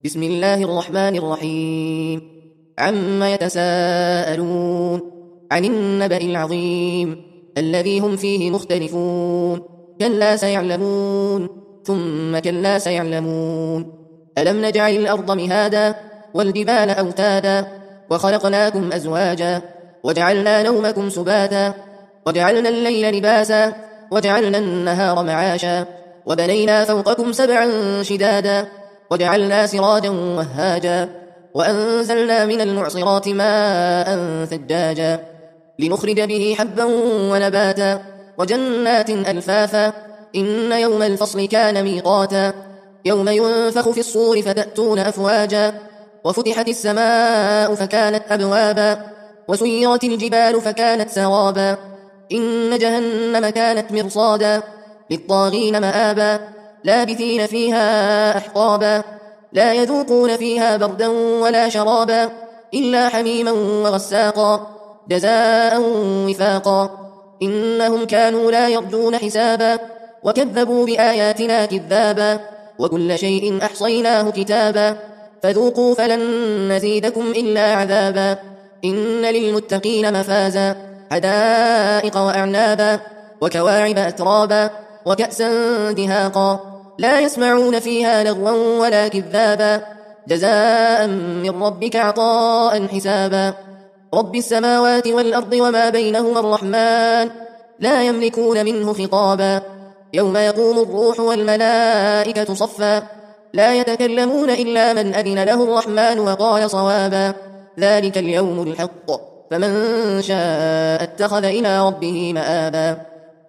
بسم الله الرحمن الرحيم. عما يتساءلون عن النبأ العظيم الذي هم فيه مختلفون. كلا سيعلمون ثم كلا سيعلمون. ألم نجعل الأرض مهادا والجبال أوتادا وخلقناكم أزواجا وجعلنا نومكم سباتا وجعلنا الليل لباسا وجعلنا النهار معاشا وبنينا فوقكم سبعا شدادا وجعلنا سراجا وهاجا وأنزلنا من المعصرات ماء ثجاجا لنخرج به حبا ونباتا وجنات ألفافا إن يوم الفصل كان ميقاتا يوم ينفخ في الصور فتأتون أفواجا وفتحت السماء فكانت أبوابا وسيرت الجبال فكانت سرابا إن جهنم كانت مرصادا للطاغين مآبا لابثين فيها أحقابا لا يذوقون فيها بردا ولا شرابا إلا حميما وغساقا جزاء وفاقا إنهم كانوا لا يرجون حسابا وكذبوا بآياتنا كذابا وكل شيء أحصيناه كتابا فذوقوا فلن نزيدكم إلا عذابا إن للمتقين مفازا حدائق وأعنابا وكواعب أترابا وكأسا دهاقا لا يسمعون فيها لغوا ولا كذابا جزاء من ربك عطاء حسابا رب السماوات والأرض وما بينهما الرحمن لا يملكون منه خطابا يوم يقوم الروح والملائكة صفا لا يتكلمون إلا من أذن له الرحمن وقال صوابا ذلك اليوم الحق فمن شاء اتخذ إلى ربه مآبا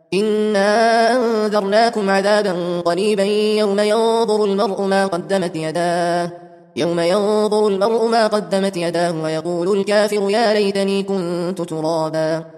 إنا أنذرناكم عذابا قريبا يوم ينظر المرء ما قدمت يداه ويقول الكافر يا ليتني كنت ترابا